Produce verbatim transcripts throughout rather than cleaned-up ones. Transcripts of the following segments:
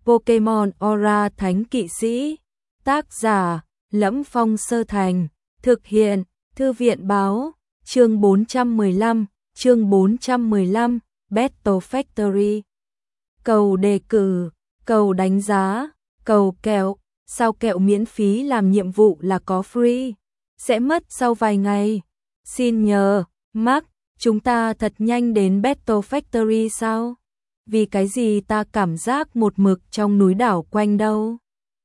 Pokemon Aura Thánh Kỵ Sĩ. Tác giả Lẫm Phong Sơ Thành. Thực hiện Thư viện Báo. Chương bốn trăm mười lăm, chương bốn trăm mười lăm, Battle Factory. Cầu đề cử, cầu đánh giá, cầu kẹo, sao kẹo miễn phí làm nhiệm vụ là có free, sẽ mất sau vài ngày. Xin nhờ, Mark, chúng ta thật nhanh đến Battle Factory sao? Vì cái gì ta cảm giác một mực trong núi đảo quanh đâu?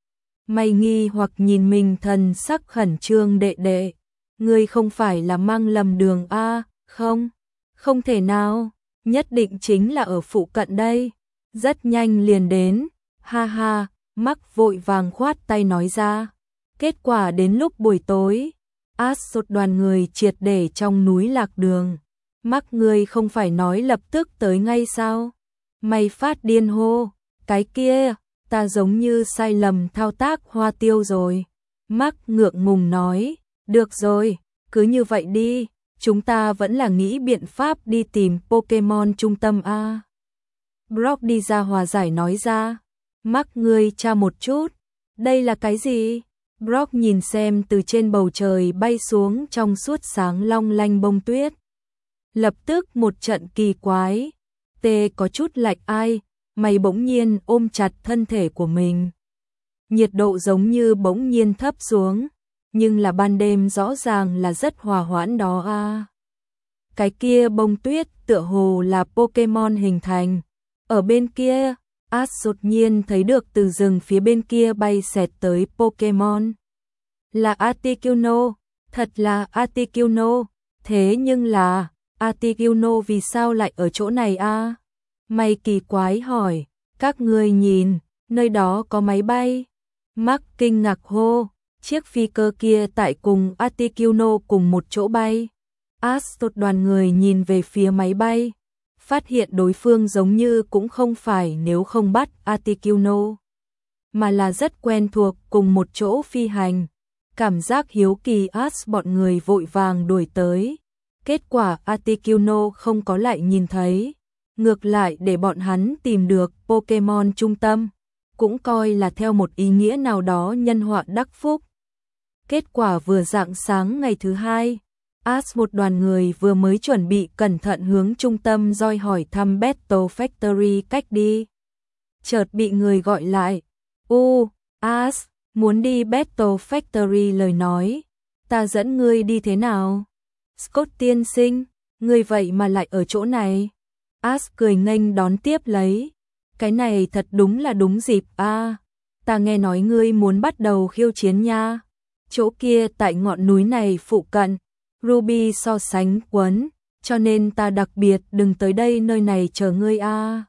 Mày nghi hoặc nhìn mình thần sắc khẩn trương đệ đệ. Ngươi không phải là mang lầm đường a? Không, không thể nào, nhất định chính là ở phụ cận đây. Rất nhanh liền đến, ha ha, Mark vội vàng khoát tay nói ra. Kết quả đến lúc buổi tối, Ash đoàn người triệt để trong núi lạc đường. Mark, ngươi không phải nói lập tức tới ngay sao? Mày phát điên hô, cái kia, ta giống như sai lầm thao tác hoa tiêu rồi. Mark ngượng ngùng nói, được rồi, cứ như vậy đi, chúng ta vẫn là nghĩ biện pháp đi tìm Pokemon trung tâm a. Brock đi ra hòa giải nói ra. Mark, ngươi tra một chút, đây là cái gì? Brock nhìn xem từ trên bầu trời bay xuống trong suốt sáng long lanh bông tuyết. Lập tức một trận kỳ quái. Tê có chút lạnh ai, mày bỗng nhiên ôm chặt thân thể của mình. Nhiệt độ giống như bỗng nhiên thấp xuống, nhưng là ban đêm rõ ràng là rất hòa hoãn đó a. À. Cái kia bông tuyết tựa hồ là Pokemon hình thành. Ở bên kia, Ash đột nhiên thấy được từ rừng phía bên kia bay xẹt tới Pokemon. Là Articuno, thật là Articuno, thế nhưng là Articuno vì sao lại ở chỗ này a? À? Mày kỳ quái hỏi, các ngươi nhìn, nơi đó có máy bay. Mark kinh ngạc hô, chiếc phi cơ kia tại cùng Articuno cùng một chỗ bay. Ash đoàn người nhìn về phía máy bay, phát hiện đối phương giống như cũng không phải nếu không bắt Articuno, mà là rất quen thuộc cùng một chỗ phi hành. Cảm giác hiếu kỳ Ash bọn người vội vàng đuổi tới. Kết quả Articuno không có lại nhìn thấy, ngược lại để bọn hắn tìm được Pokemon trung tâm, cũng coi là theo một ý nghĩa nào đó nhân họa đắc phúc. Kết quả vừa rạng sáng ngày thứ hai, Ash một đoàn người vừa mới chuẩn bị cẩn thận hướng trung tâm doi hỏi thăm Battle Factory cách đi. Chợt bị người gọi lại, u, Ash, muốn đi Battle Factory lời nói, ta dẫn ngươi đi thế nào? Scott tiên sinh, ngươi vậy mà lại ở chỗ này. Ash cười nghênh đón tiếp lấy. Cái này thật đúng là đúng dịp a. À, ta nghe nói ngươi muốn bắt đầu khiêu chiến nha. Chỗ kia tại ngọn núi này phụ cận, Ruby so sánh quấn, cho nên ta đặc biệt đừng tới đây nơi này chờ ngươi a. À.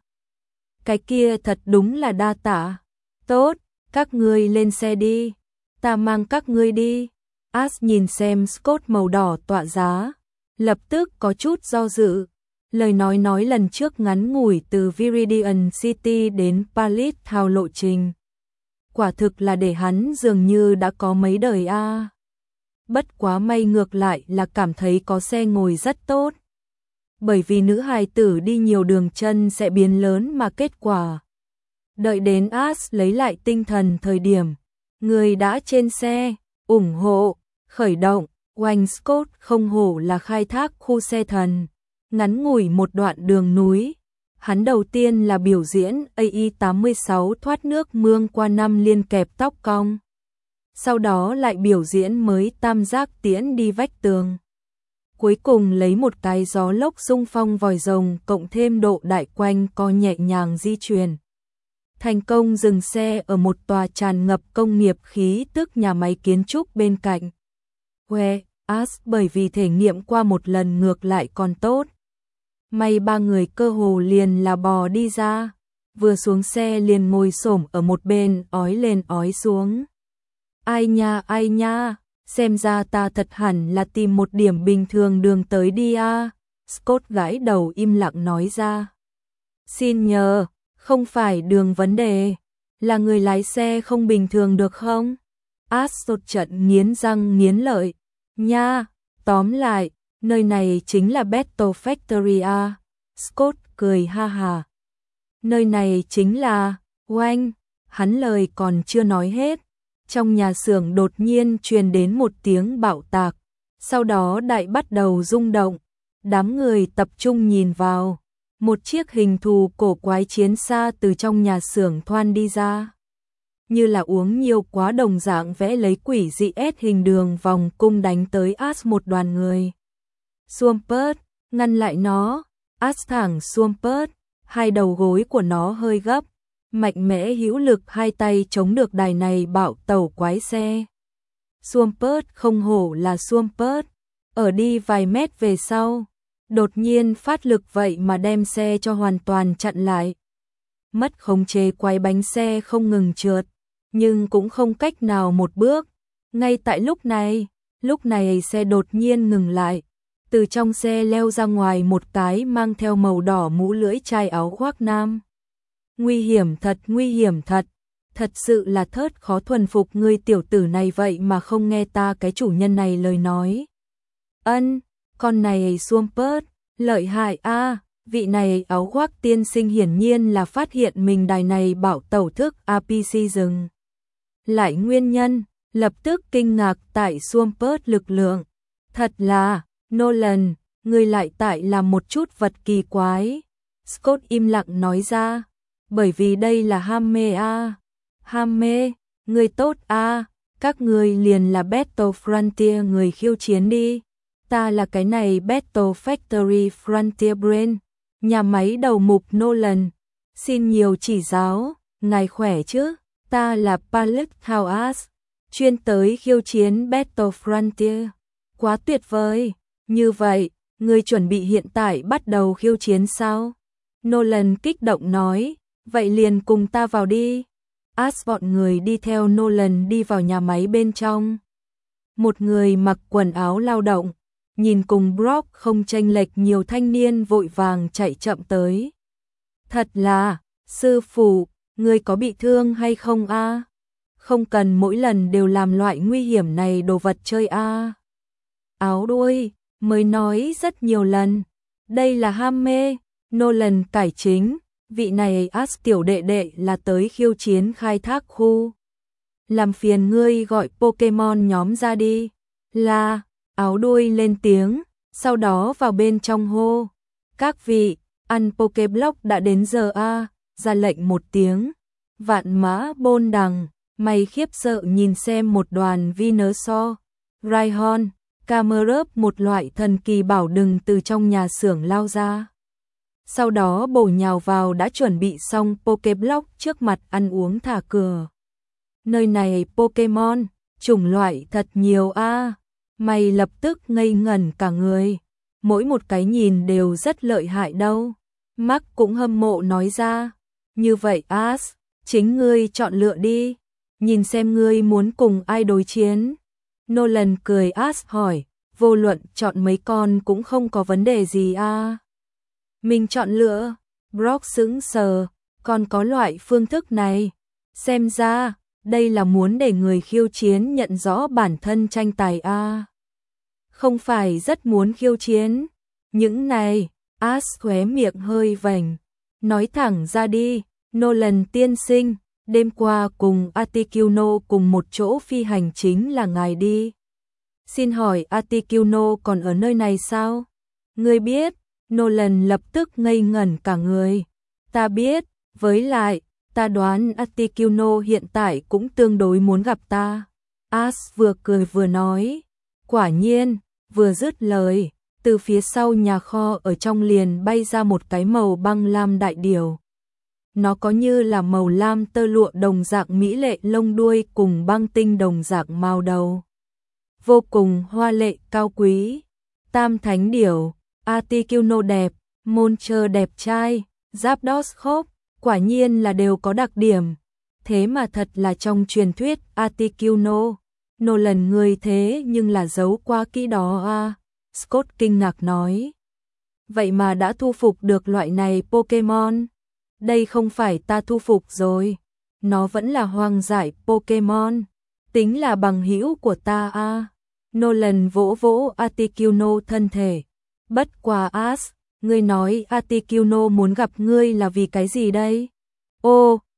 Cái kia thật đúng là đa tạ. Tốt, các ngươi lên xe đi, ta mang các ngươi đi. Ash nhìn xem Scott màu đỏ tỏa giá, lập tức có chút do dự. Lời nói nói lần trước ngắn ngủi từ Viridian City đến Palisade Town lộ trình. Quả thực là để hắn dường như đã có mấy đời a. À. Bất quá may ngược lại là cảm thấy có xe ngồi rất tốt. Bởi vì nữ hài tử đi nhiều đường chân sẽ biến lớn mà kết quả. Đợi đến Ash lấy lại tinh thần thời điểm, người đã trên xe, ủng hộ, khởi động, Wayne Scott không hổ là khai thác khu xe thần. Ngắn ngủi một đoạn đường núi, hắn đầu tiên là biểu diễn A I tám mươi sáu thoát nước mương qua năm liên kẹp tóc cong. Sau đó lại biểu diễn mới tam giác tiễn đi vách tường. Cuối cùng lấy một cái gió lốc xung phong vòi rồng cộng thêm độ đại quanh co nhẹ nhàng di chuyển. Thành công dừng xe ở một tòa tràn ngập công nghiệp khí tức nhà máy kiến trúc bên cạnh. Quê, Ash bởi vì thể nghiệm qua một lần ngược lại còn tốt. May ba người cơ hồ liền là bò đi ra, vừa xuống xe liền ngồi xổm ở một bên ói lên ói xuống. Ai nha ai nha, xem ra ta thật hẳn là tìm một điểm bình thường đường tới đi a. Scott gãi đầu im lặng nói ra. Xin nhờ, không phải đường vấn đề, là người lái xe không bình thường được không? Ash trận nghiến răng nghiến lợi. Nha, tóm lại, nơi này chính là Battle Factory a. Scott cười ha hà. Nơi này chính là, Oanh, hắn lời còn chưa nói hết, trong nhà xưởng đột nhiên truyền đến một tiếng bạo tạc, sau đó đại bắt đầu rung động, đám người tập trung nhìn vào, một chiếc hình thù cổ quái chiến xa từ trong nhà xưởng thoăn đi ra. Như là uống nhiều quá đồng dạng vẽ lấy quỷ dị ép hình đường vòng cung đánh tới Ash một đoàn người. Swampert, ngăn lại nó, Ash thẳng Swampert, hai đầu gối của nó hơi gấp, mạnh mẽ hữu lực hai tay chống được đài này bạo tàu quái xe. Swampert không hổ là Swampert, ở đi vài mét về sau, đột nhiên phát lực vậy mà đem xe cho hoàn toàn chặn lại. Mất khống chế quay bánh xe không ngừng trượt, nhưng cũng không cách nào một bước. Ngay tại lúc này, lúc này xe đột nhiên ngừng lại, từ trong xe leo ra ngoài một cái mang theo màu đỏ mũ lưỡi chai áo khoác nam. Nguy hiểm thật, nguy hiểm thật, thật sự là thớt khó thuần phục ngươi tiểu tử này vậy mà không nghe ta cái chủ nhân này lời nói. Ân, con này Swampert, lợi hại a, vị này áo khoác tiên sinh hiển nhiên là phát hiện mình đài này bảo tẩu thức a pê xê dừng. Lại nguyên nhân, lập tức kinh ngạc tại Swampert lực lượng. Thật là, Nolan, ngươi lại tại là một chút vật kỳ quái. Scott im lặng nói ra, bởi vì đây là ham mê a. Ham mê, ngươi tốt a, các ngươi liền là Battle Frontier người khiêu chiến đi. Ta là cái này Battle Factory Frontier Brain, nhà máy đầu mục Nolan. Xin nhiều chỉ giáo, ngài khỏe chứ? Ta là Pallet House, chuyên tới khiêu chiến Battle Frontier. Quá tuyệt vời, như vậy, ngươi chuẩn bị hiện tại bắt đầu khiêu chiến sao? Nolan kích động nói, vậy liền cùng ta vào đi. Ash bọn người đi theo Nolan đi vào nhà máy bên trong. Một người mặc quần áo lao động, nhìn cùng Brock không chênh lệch nhiều thanh niên vội vàng chạy chậm tới. Thật là, sư phụ, ngươi có bị thương hay không a? Không cần mỗi lần đều làm loại nguy hiểm này đồ vật chơi a. Áo đuôi, mới nói rất nhiều lần, đây là ham mê. Nolan cải chính, vị này Ash tiểu đệ đệ là tới khiêu chiến khai thác khu. Làm phiền ngươi gọi Pokemon nhóm ra đi. Là, áo đuôi lên tiếng, sau đó vào bên trong hô. Các vị, ăn Pokeblock đã đến giờ a, ra lệnh một tiếng. Vạn mã bôn đằng, mày khiếp sợ nhìn xem một đoàn Venusaur, Rhyhorn, Camerupt một loại thần kỳ bảo đừng từ trong nhà xưởng lao ra. Sau đó bổ nhào vào đã chuẩn bị xong Pokeblock trước mặt ăn uống thả cửa. Nơi này Pokemon, chủng loại thật nhiều a. Mày lập tức ngây ngẩn cả người. Mỗi một cái nhìn đều rất lợi hại đâu. Mark cũng hâm mộ nói ra. Như vậy Ash, chính ngươi chọn lựa đi. Nhìn xem ngươi muốn cùng ai đối chiến. Nolan cười Ash hỏi. Vô luận chọn mấy con cũng không có vấn đề gì a. Mình chọn lựa. Brock sững sờ. Còn có loại phương thức này. Xem ra, đây là muốn để người khiêu chiến nhận rõ bản thân tranh tài a. Không phải rất muốn khiêu chiến. Những này, Ash khóe miệng hơi vành. Nói thẳng ra đi, Nolan tiên sinh, đêm qua cùng Articuno cùng một chỗ phi hành chính là ngài đi. Xin hỏi Articuno còn ở nơi này sao? Ngươi biết, Nolan lập tức ngây ngẩn cả người. Ta biết, với lại, ta đoán Articuno hiện tại cũng tương đối muốn gặp ta. Ash vừa cười vừa nói. Quả nhiên, vừa dứt lời, từ phía sau nhà kho ở trong liền bay ra một cái màu băng lam đại điểu. Nó có như là màu lam tơ lụa đồng dạng mỹ lệ lông đuôi cùng băng tinh đồng dạng màu đầu. Vô cùng hoa lệ cao quý. Tam thánh điểu, Articuno đẹp, Monster đẹp trai, Zapdos khốc, quả nhiên là đều có đặc điểm. Thế mà thật là trong truyền thuyết Articuno. Nolan người thế nhưng là giấu qua kỹ đó à. Scott kinh ngạc nói. Vậy mà đã thu phục được loại này Pokemon. Đây không phải ta thu phục rồi. Nó vẫn là hoang dại Pokemon. Tính là bằng hữu của ta à. Nolan vỗ vỗ Articuno thân thể. Bất quá Ash, ngươi nói Articuno muốn gặp ngươi là vì cái gì đây? Ô,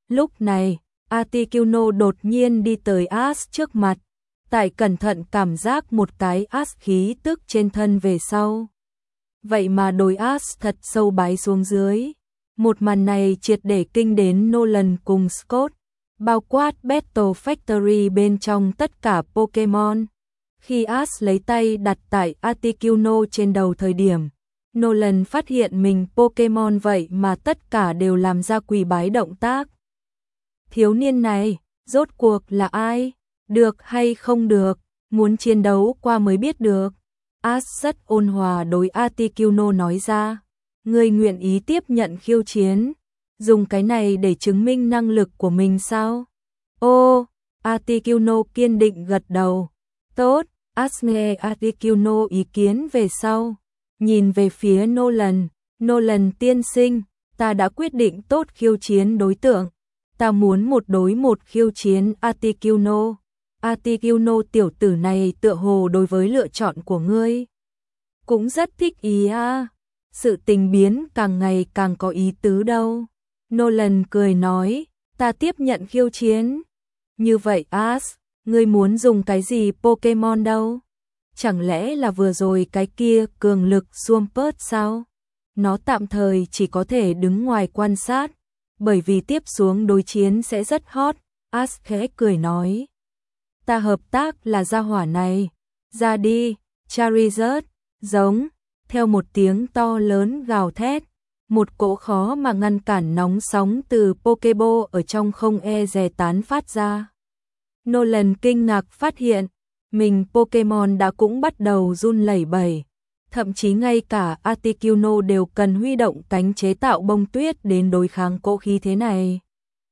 Lúc này, Articuno đột nhiên đi tới Ash trước mặt, tại cẩn thận cảm giác một cái Ash khí tức trên thân về sau. Vậy mà đôi Ash thật sâu bái xuống dưới. Một màn này triệt để kinh đến Nolan cùng Scott, bao quát Battle Factory bên trong tất cả Pokémon. Khi Ash lấy tay đặt tại Articuno trên đầu thời điểm, Nolan phát hiện mình Pokémon vậy mà tất cả đều làm ra quỳ bái động tác. Thiếu niên này, rốt cuộc là ai? Được hay không được, muốn chiến đấu qua mới biết được. Ash rất ôn hòa đối Articuno nói ra, ngươi nguyện ý tiếp nhận khiêu chiến, dùng cái này để chứng minh năng lực của mình sao? Ô, Articuno kiên định gật đầu. Tốt, Ash nghe Articuno ý kiến về sau, nhìn về phía Nolan, Nolan tiên sinh, ta đã quyết định tốt khiêu chiến đối tượng, ta muốn một đối một khiêu chiến Articuno. Articuno tiểu tử này tựa hồ đối với lựa chọn của ngươi cũng rất thích ý à. Sự tình biến càng ngày càng có ý tứ đâu. Nolan cười nói, ta tiếp nhận khiêu chiến. Như vậy Ash, ngươi muốn dùng cái gì Pokémon đâu? Chẳng lẽ là vừa rồi cái kia cường lực Swampert sao? Nó tạm thời chỉ có thể đứng ngoài quan sát, bởi vì tiếp xuống đối chiến sẽ rất hot. Ash khẽ cười nói, ta hợp tác là gia hỏa này. Ra đi, Charizard, giống. Theo một tiếng to lớn gào thét, một cỗ khó mà ngăn cản nóng sóng từ Pokéball ở trong không e dè tán phát ra. Nolan kinh ngạc phát hiện, mình Pokémon đã cũng bắt đầu run lẩy bẩy, thậm chí ngay cả Articuno đều cần huy động cánh chế tạo bông tuyết đến đối kháng cỗ khí thế này.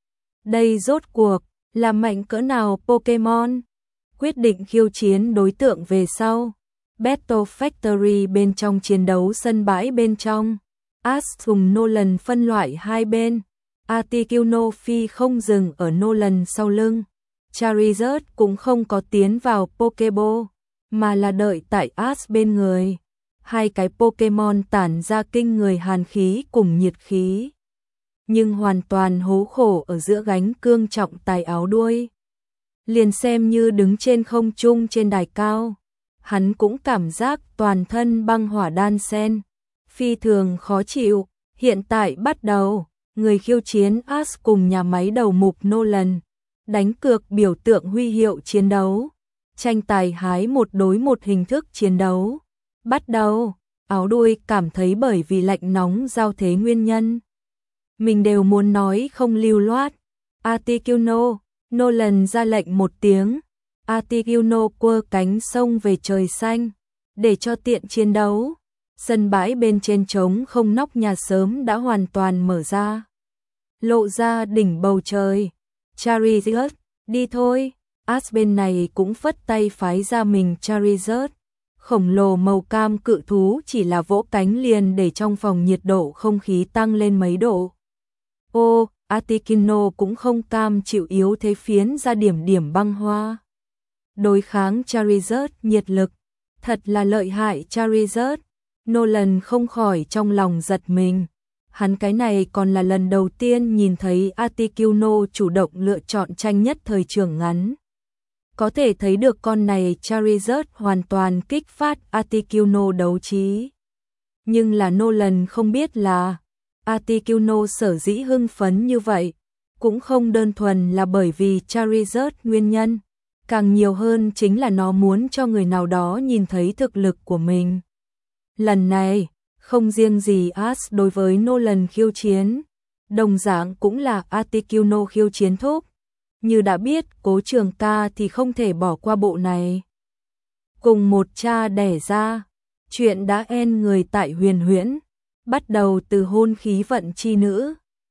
Đây rốt cuộc là mạnh cỡ nào Pokémon? Quyết định khiêu chiến đối tượng về sau. Battle Factory bên trong chiến đấu sân bãi bên trong, Ash cùng Nolan phân loại hai bên. Articuno phi không dừng ở Nolan sau lưng. Charizard cũng không có tiến vào Pokéball, mà là đợi tại Ash bên người. Hai cái Pokémon tản ra kinh người hàn khí cùng nhiệt khí, nhưng hoàn toàn hố khổ ở giữa gánh cương trọng tài áo đuôi. Liền xem như đứng trên không trung trên đài cao, hắn cũng cảm giác toàn thân băng hỏa đan xen, phi thường khó chịu. Hiện tại bắt đầu, người khiêu chiến Ash cùng nhà máy đầu mục Nolan đánh cược biểu tượng huy hiệu chiến đấu, tranh tài hái một đối một hình thức chiến đấu. Bắt đầu, áo đuôi cảm thấy bởi vì lạnh nóng giao thế nguyên nhân, mình đều muốn nói không lưu loát. Articuno, Nolan ra lệnh một tiếng. Articuno quơ cánh sông về trời xanh, để cho tiện chiến đấu. Sân bãi bên trên trống không nóc nhà sớm đã hoàn toàn mở ra, lộ ra đỉnh bầu trời. Charizard, đi thôi. Ash bên này cũng phất tay phái ra mình Charizard. Khổng lồ màu cam cự thú chỉ là vỗ cánh liền để trong phòng nhiệt độ không khí tăng lên mấy độ. Ô, Articuno cũng không cam chịu yếu thế phiến ra điểm điểm băng hoa. Đối kháng Charizard nhiệt lực, thật là lợi hại Charizard. Nolan không khỏi trong lòng giật mình. Hắn cái này còn là lần đầu tiên nhìn thấy Articuno chủ động lựa chọn tranh nhất thời trường ngắn. Có thể thấy được con này Charizard hoàn toàn kích phát Articuno đấu trí. Nhưng là Nolan không biết là Articuno sở dĩ hưng phấn như vậy, cũng không đơn thuần là bởi vì Charizard nguyên nhân, càng nhiều hơn chính là nó muốn cho người nào đó nhìn thấy thực lực của mình. Lần này, không riêng gì Ash đối với Nolan khiêu chiến, đồng dạng cũng là Articuno khiêu chiến thúc. Như đã biết Cố Trường Ca thì không thể bỏ qua bộ này. Cùng một cha đẻ ra, chuyện đã en người tại Huyền Huyễn, bắt đầu từ hôn khí vận chi nữ.